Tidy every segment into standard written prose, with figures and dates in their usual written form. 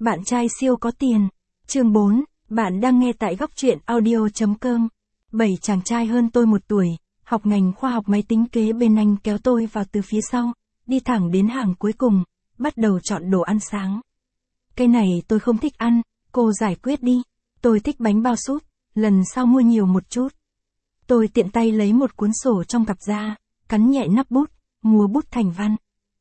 Bạn trai siêu có tiền. Chương 4, bạn đang nghe tại góc truyện audio.com. 7 chàng trai hơn tôi 1 tuổi, học ngành khoa học máy tính kế bên anh kéo tôi vào từ phía sau, đi thẳng đến hàng cuối cùng, bắt đầu chọn đồ ăn sáng. Cái này tôi không thích ăn, cô giải quyết đi. Tôi thích bánh bao súp, lần sau mua nhiều một chút. Tôi tiện tay lấy một cuốn sổ trong cặp ra, cắn nhẹ nắp bút, mua bút thành văn.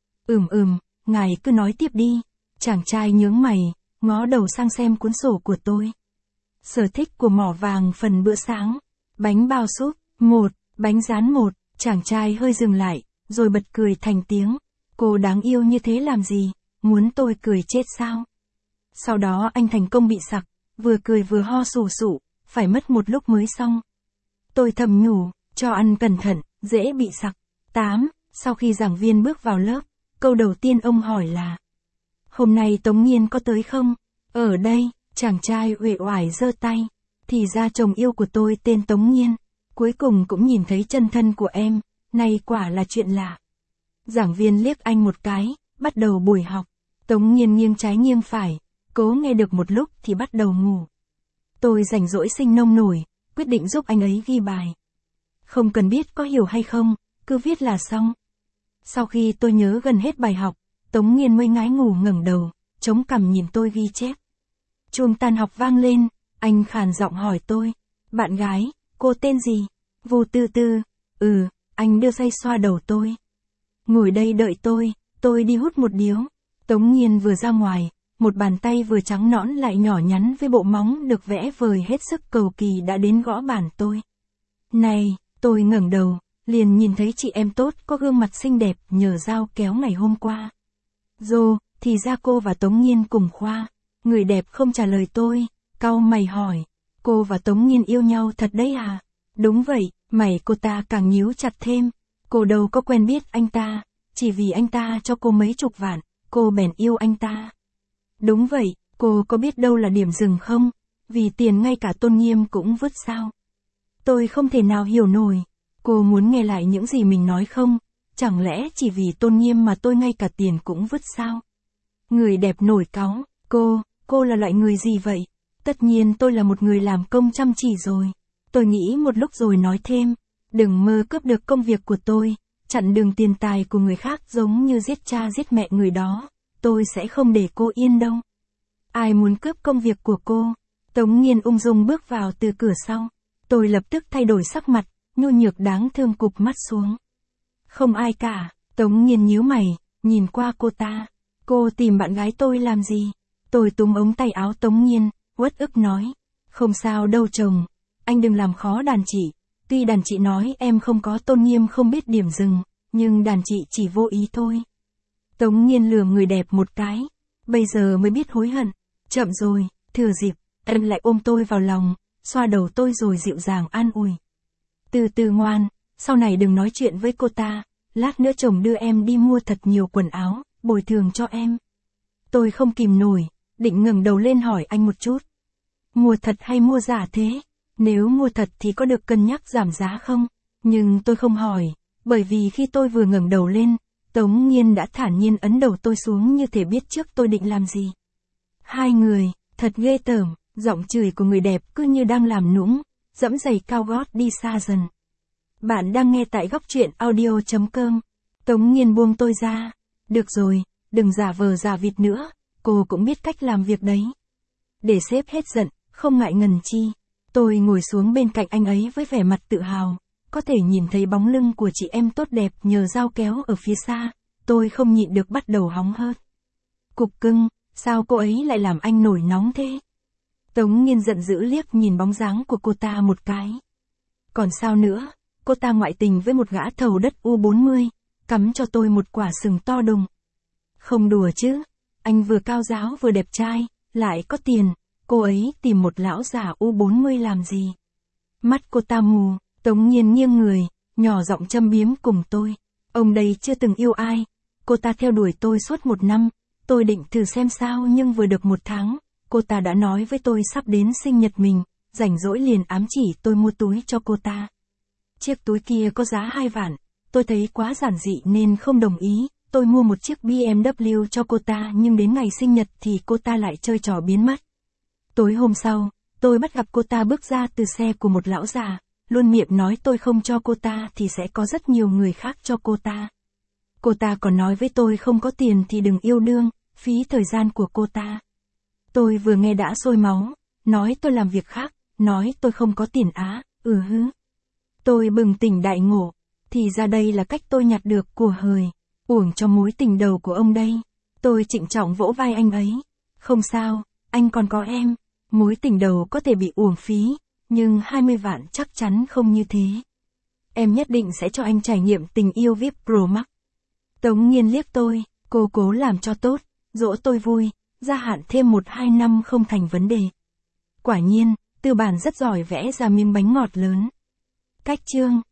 Ngài cứ nói tiếp đi. Chàng trai nhướng mày, ngó đầu sang xem cuốn sổ của tôi. Sở thích của mỏ vàng phần bữa sáng. Bánh bao súp, 1, bánh rán 1, chàng trai hơi dừng lại, rồi bật cười thành tiếng. Cô đáng yêu như thế làm gì, muốn tôi cười chết sao? Sau đó anh thành công bị sặc, vừa cười vừa ho sù sụ, phải mất một lúc mới xong. Tôi thầm nhủ, cho ăn cẩn thận, dễ bị sặc. 8, sau khi giảng viên bước vào lớp, câu đầu tiên ông hỏi là: hôm nay Tống Nhiên có tới không? Ở đây, chàng trai uể oải giơ tay. Thì ra chồng yêu của tôi tên Tống Nhiên. Cuối cùng cũng nhìn thấy chân thân của em, này quả là chuyện lạ. Giảng viên liếc anh một cái, bắt đầu buổi học. Tống Nhiên nghiêng trái nghiêng phải, cố nghe được một lúc thì bắt đầu ngủ. Tôi rảnh rỗi sinh nông nổi, quyết định giúp anh ấy ghi bài. Không cần biết có hiểu hay không, cứ viết là xong. Sau khi tôi nhớ gần hết bài học, Tống Nhiên mới ngái ngủ ngẩng đầu, chống cằm nhìn tôi ghi chép. Chuông tan học vang lên, anh khàn giọng hỏi tôi: bạn gái, cô tên gì? Vô Tư Tư. Anh đưa tay xoa đầu tôi. Ngồi đây đợi tôi đi hút một điếu. Tống Nhiên vừa ra ngoài, một bàn tay vừa trắng nõn lại nhỏ nhắn với bộ móng được vẽ vời hết sức cầu kỳ đã đến gõ bàn tôi. Này, tôi ngẩng đầu, liền nhìn thấy chị em tốt có gương mặt xinh đẹp nhờ dao kéo ngày hôm qua. Thì ra cô và Tống Nhiên cùng khoa. Người đẹp không trả lời tôi, cau mày hỏi: cô và Tống Nhiên yêu nhau thật đấy à? Đúng vậy, mày cô ta càng nhíu chặt thêm. Cô đâu có quen biết anh ta, chỉ vì anh ta cho cô mấy chục vạn, cô bèn yêu anh ta. Đúng vậy, cô có biết đâu là điểm dừng không? Vì tiền ngay cả tôn nghiêm cũng vứt sao? Tôi không thể nào hiểu nổi. Cô muốn nghe lại những gì mình nói không? Chẳng lẽ chỉ vì tôn nghiêm mà tôi ngay cả tiền cũng vứt sao? Người đẹp nổi cáu: cô là loại người gì vậy? Tất nhiên tôi là một người làm công chăm chỉ rồi. Tôi nghĩ một lúc rồi nói thêm: đừng mơ cướp được công việc của tôi, chặn đường tiền tài của người khác giống như giết cha giết mẹ người đó. Tôi sẽ không để cô yên đâu. Ai muốn cướp công việc của cô? Tống Nhiên ung dung bước vào từ cửa sau. Tôi lập tức thay đổi sắc mặt, nhu nhược đáng thương cụp mắt xuống. Không ai cả. Tống Nhiên nhíu mày, nhìn qua cô ta. Cô tìm bạn gái tôi làm gì? Tôi túm ống tay áo Tống Nhiên, uất ức nói: không sao đâu chồng, anh đừng làm khó đàn chị. Tuy đàn chị nói em không có tôn nghiêm không biết điểm dừng, nhưng đàn chị chỉ vô ý thôi. Tống Nhiên lườm người đẹp một cái. Bây giờ mới biết hối hận. Chậm rồi, thừa dịp, anh lại ôm tôi vào lòng, xoa đầu tôi rồi dịu dàng an ủi: từ từ ngoan, sau này đừng nói chuyện với cô ta, lát nữa chồng đưa em đi mua thật nhiều quần áo, bồi thường cho em. Tôi không kìm nổi, định ngẩng đầu lên hỏi anh một chút. Mua thật hay mua giả thế? Nếu mua thật thì có được cân nhắc giảm giá không? Nhưng tôi không hỏi, bởi vì khi tôi vừa ngẩng đầu lên, Tống Nhiên đã thản nhiên ấn đầu tôi xuống như thể biết trước tôi định làm gì. Hai người, thật ghê tởm, giọng chửi của người đẹp cứ như đang làm nũng, dẫm giày cao gót đi xa dần. Bạn đang nghe tại góc truyện audio.com. Tống Nhiên buông tôi ra. Được rồi, đừng giả vờ giả vịt nữa, cô cũng biết cách làm việc đấy. Để sếp hết giận, không ngại ngần chi. Tôi ngồi xuống bên cạnh anh ấy với vẻ mặt tự hào, có thể nhìn thấy bóng lưng của chị em tốt đẹp nhờ dao kéo ở phía xa, tôi không nhịn được bắt đầu hóng hớt. Cục cưng, sao cô ấy lại làm anh nổi nóng thế? Tống Nhiên giận dữ liếc nhìn bóng dáng của cô ta một cái. Còn sao nữa, cô ta ngoại tình với một gã thầu đất U40, cắm cho tôi một quả sừng to đùng. Không đùa chứ, anh vừa cao ráo vừa đẹp trai, lại có tiền, cô ấy tìm một lão già U40 làm gì? Mắt cô ta mù. Tống Nhiên nghiêng người, nhỏ giọng châm biếm cùng tôi. Ông đây chưa từng yêu ai. Cô ta theo đuổi tôi suốt 1 năm. Tôi định thử xem sao nhưng vừa được 1 tháng, cô ta đã nói với tôi sắp đến sinh nhật mình, rảnh rỗi liền ám chỉ tôi mua túi cho cô ta. Chiếc túi kia có giá 2 vạn, tôi thấy quá giản dị nên không đồng ý, tôi mua một chiếc BMW cho cô ta nhưng đến ngày sinh nhật thì cô ta lại chơi trò biến mất. Tối hôm sau, tôi bắt gặp cô ta bước ra từ xe của một lão già, luôn miệng nói tôi không cho cô ta thì sẽ có rất nhiều người khác cho cô ta. Cô ta còn nói với tôi không có tiền thì đừng yêu đương, phí thời gian của cô ta. Tôi vừa nghe đã sôi máu, nói tôi làm việc khác, nói tôi không có tiền á, hứ. Tôi bừng tỉnh đại ngộ, thì ra đây là cách tôi nhặt được của hời, uổng cho mối tình đầu của ông đây. Tôi trịnh trọng vỗ vai anh ấy. Không sao, anh còn có em, mối tình đầu có thể bị uổng phí, nhưng 20 vạn chắc chắn không như thế. Em nhất định sẽ cho anh trải nghiệm tình yêu VIP Pro Max. Tống Nghiên liếc tôi, cô cố làm cho tốt, dỗ tôi vui, gia hạn thêm 1-2 năm không thành vấn đề. Quả nhiên, Tư Bản rất giỏi vẽ ra miếng bánh ngọt lớn. Cách chương